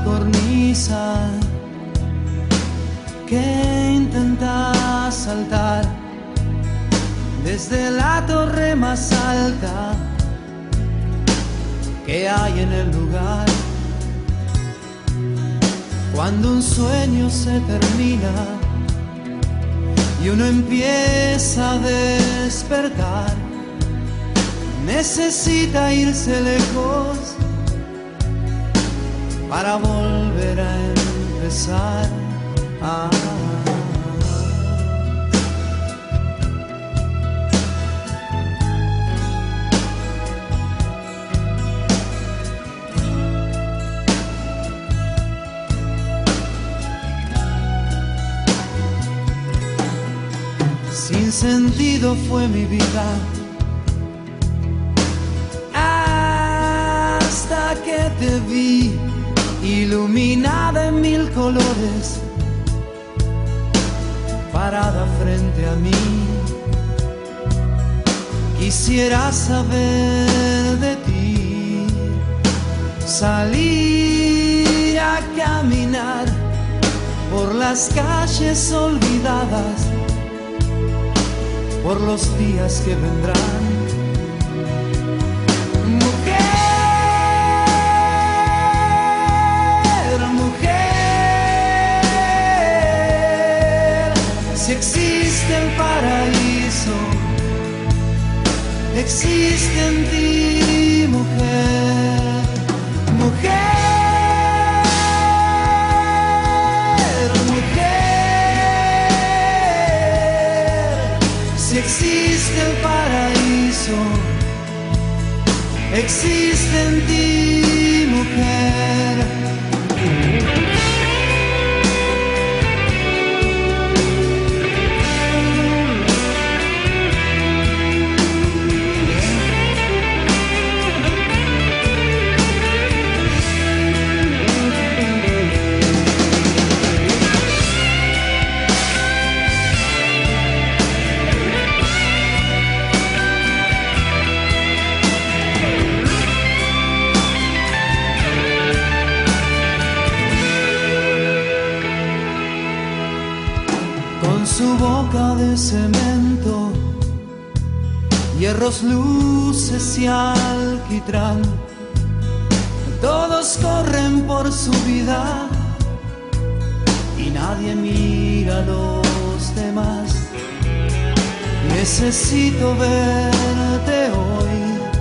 cornisa que intenta saltar desde la torre más alta que hay en el lugar. Cuando un sueño se termina y uno empieza a despertar, necesita irse lejos para volver a empezar. Sin sentido fue mi vida hasta que te vi, iluminada en mil colores, parada frente a mí. Quisiera saber de ti, salir a caminar por las calles olvidadas, por los días que vendrán. Si existe el paraíso, existe en ti, mujer, mujer, mujer. Si existe el paraíso, existe en ti, mujer. Con su boca de cemento, hierros, luces y alquitrán, todos corren por su vida y nadie mira a los demás. Necesito verte hoy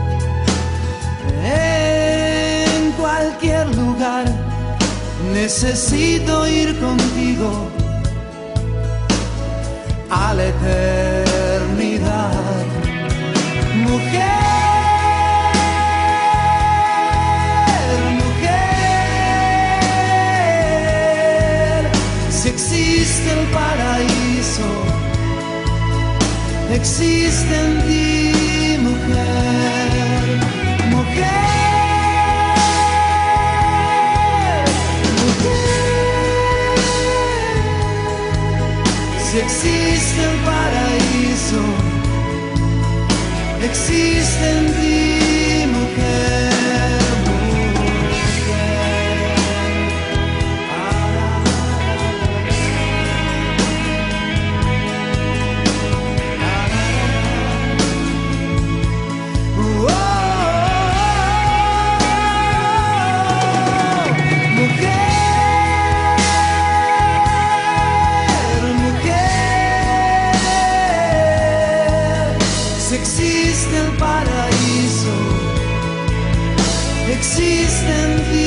en cualquier lugar, necesito ir contigo a la eternidad. Mujer, mujer, si existe el paraíso, existe en ti, mujer, mujer, mujer. Si existe el paraíso, existe en ti, mujer, mujer. Si existe el paraíso, existe en ti.